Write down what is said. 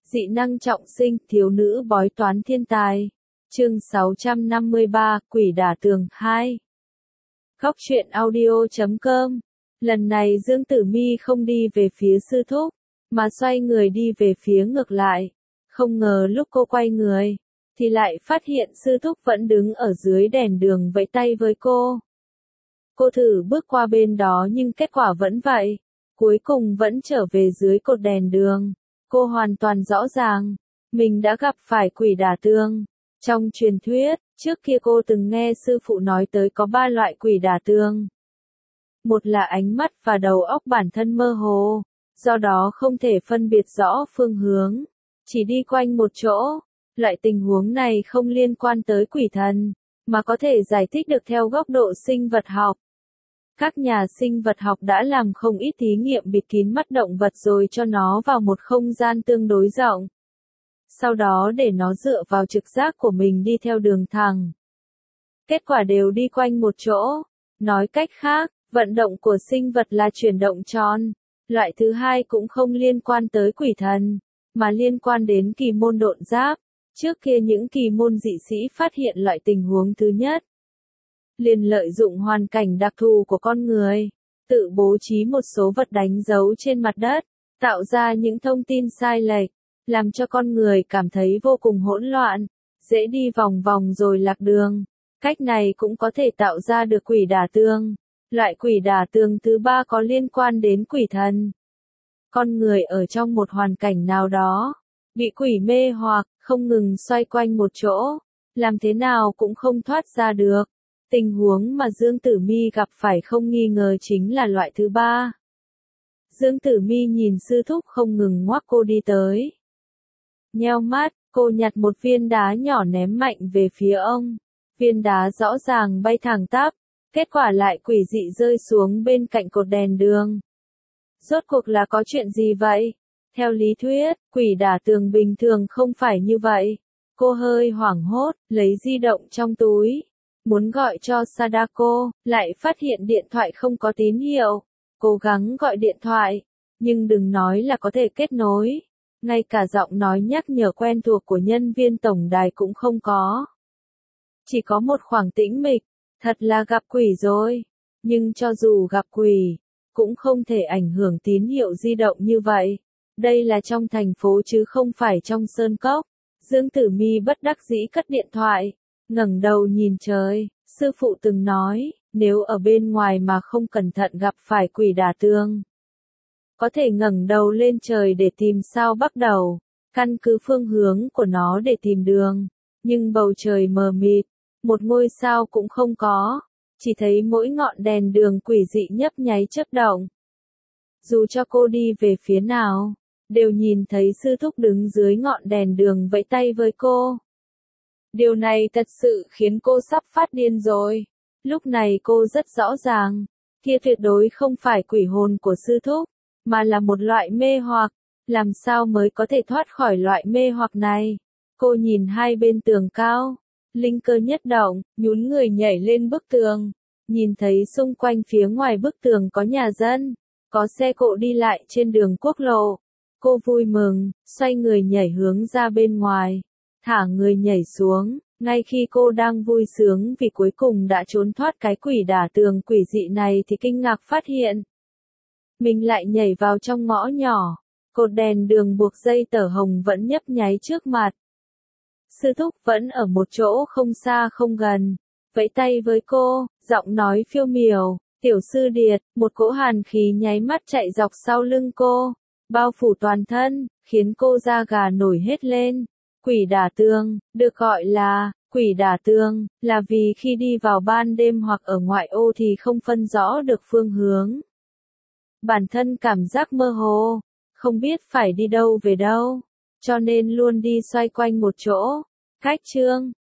Dị năng trọng sinh, thiếu nữ bói toán thiên tài. Chương 653, Quỷ đả tường 2. Góc truyện audio.com. Lần này Dương Tử Mi không đi về phía sư thúc, mà xoay người đi về phía ngược lại. Không ngờ lúc cô quay người, thì lại phát hiện sư thúc vẫn đứng ở dưới đèn đường vẫy tay với cô. Cô thử bước qua bên đó nhưng kết quả vẫn vậy. Cuối cùng vẫn trở về dưới cột đèn đường. Cô hoàn toàn rõ ràng, mình đã gặp phải quỷ đả tường. Trong truyền thuyết, trước kia cô từng nghe sư phụ nói tới có 3 loại quỷ đả tường. Một là ánh mắt và đầu óc bản thân mơ hồ, do đó không thể phân biệt rõ phương hướng, chỉ đi quanh một chỗ. Loại tình huống này không liên quan tới quỷ thần, mà có thể giải thích được theo góc độ sinh vật học. Các nhà sinh vật học đã làm không ít thí nghiệm bịt kín mắt động vật rồi cho nó vào một không gian tương đối rộng. Sau đó để nó dựa vào trực giác của mình đi theo đường thẳng. Kết quả đều đi quanh một chỗ. Nói cách khác, vận động của sinh vật là chuyển động tròn. Loại thứ hai cũng không liên quan tới quỷ thần, mà liên quan đến kỳ môn độn giáp. Trước kia những kỳ môn dị sĩ phát hiện loại tình huống thứ nhất, liền lợi dụng hoàn cảnh đặc thù của con người, tự bố trí một số vật đánh dấu trên mặt đất, tạo ra những thông tin sai lệch, làm cho con người cảm thấy vô cùng hỗn loạn, dễ đi vòng vòng rồi lạc đường. Cách này cũng có thể tạo ra được quỷ đả tường. Loại quỷ đả tường thứ ba có liên quan đến quỷ thần. Con người ở trong một hoàn cảnh nào đó, bị quỷ mê hoặc, không ngừng xoay quanh một chỗ, làm thế nào cũng không thoát ra được. Tình huống mà Dương Tử Mi gặp phải không nghi ngờ chính là loại thứ ba. Dương Tử Mi nhìn sư thúc không ngừng ngoắc cô đi tới. Nheo mắt, cô nhặt một viên đá nhỏ ném mạnh về phía ông. Viên đá rõ ràng bay thẳng tắp, kết quả lại quỷ dị rơi xuống bên cạnh cột đèn đường. Rốt cuộc là có chuyện gì vậy? Theo lý thuyết, quỷ đả tường bình thường không phải như vậy. Cô hơi hoảng hốt, lấy di động trong túi, muốn gọi cho Sadako, lại phát hiện điện thoại không có tín hiệu. Cố gắng gọi điện thoại, nhưng đừng nói là có thể kết nối. Ngay cả giọng nói nhắc nhở quen thuộc của nhân viên tổng đài cũng không có. Chỉ có một khoảng tĩnh mịch, thật là gặp quỷ rồi. Nhưng cho dù gặp quỷ, cũng không thể ảnh hưởng tín hiệu di động như vậy. Đây là trong thành phố chứ không phải trong sơn cốc. Dương Tử Mi bất đắc dĩ cất điện thoại, ngẩng đầu nhìn trời. Sư phụ từng nói, nếu ở bên ngoài mà không cẩn thận gặp phải quỷ đả tường, có thể ngẩng đầu lên trời để tìm sao bắt đầu, căn cứ phương hướng của nó để tìm đường. Nhưng bầu trời mờ mịt, một ngôi sao cũng không có, chỉ thấy mỗi ngọn đèn đường quỷ dị nhấp nháy chớp động. Dù cho cô đi về phía nào, đều nhìn thấy sư thúc đứng dưới ngọn đèn đường vẫy tay với cô. Điều này thật sự khiến cô sắp phát điên rồi. Lúc này cô rất rõ ràng, kia tuyệt đối không phải quỷ hồn của sư thúc, mà là một loại mê hoặc. Làm sao mới có thể thoát khỏi loại mê hoặc này? Cô nhìn hai bên tường cao, linh cơ nhất động, nhún người nhảy lên bức tường. Nhìn thấy xung quanh phía ngoài bức tường có nhà dân, có xe cộ đi lại trên đường quốc lộ. Cô vui mừng, xoay người nhảy hướng ra bên ngoài, thả người nhảy xuống. Ngay khi cô đang vui sướng vì cuối cùng đã trốn thoát cái quỷ đả tường quỷ dị này thì kinh ngạc phát hiện mình lại nhảy vào trong ngõ nhỏ. Cột đèn đường buộc dây tở hồng vẫn nhấp nháy trước mặt. Sư thúc vẫn ở một chỗ không xa không gần, vẫy tay với cô, giọng nói phiêu miểu. Tiểu sư điệt, một cỗ hàn khí nháy mắt chạy dọc sau lưng cô, bao phủ toàn thân, khiến cô da gà nổi hết lên. Quỷ đả tường, được gọi là quỷ đả tường, là vì khi đi vào ban đêm hoặc ở ngoại ô thì không phân rõ được phương hướng. Bản thân cảm giác mơ hồ, không biết phải đi đâu về đâu, cho nên luôn đi xoay quanh một chỗ. Cách chương